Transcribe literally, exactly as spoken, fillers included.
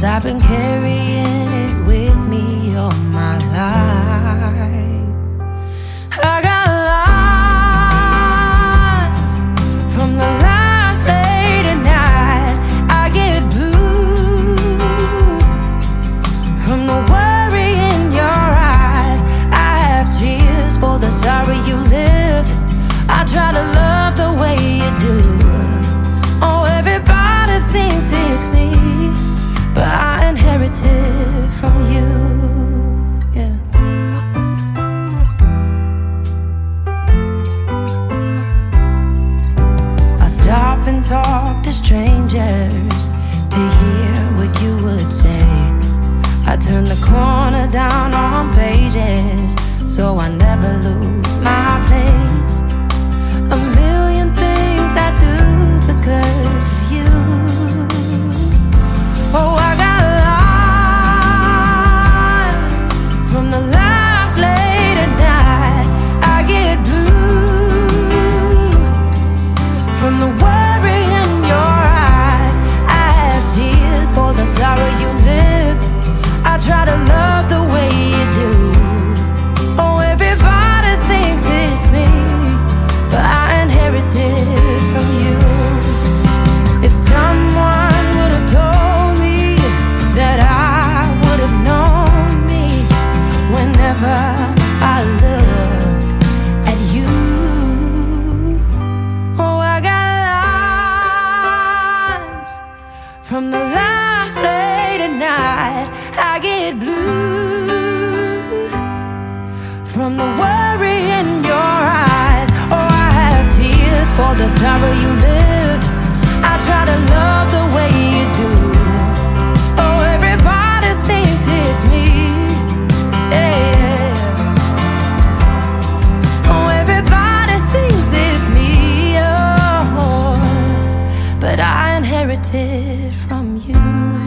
'cause I've been carrying it with me all my life. I got lines from the last late at night. I get blue from the worry in your eyes. I have tears for the sorry you lived. I try to love the way you do. Oh, everybody thinks it's me, but I inherited from you. Yeah. I stop and talk to strangers to hear what you would say. I turn the corner down on pages so I never lose my place. A million things I do because of you. Oh, I got lines from the last late at night. I get blue from the worry in your eyes. I have tears for the sorrow you lived. I try to love the way you do. Oh, everybody thinks it's me, but I inherited from you. If someone would have told me that I would have known me whenever I look at you. Oh, I got lines from the last late at night. I get blue from the worry in your eyes. Oh, I have tears for the sorrow you lived. I try to love the way you do. Oh, everybody thinks it's me. Yeah. Oh, everybody thinks it's me. Oh, but I inherited from you.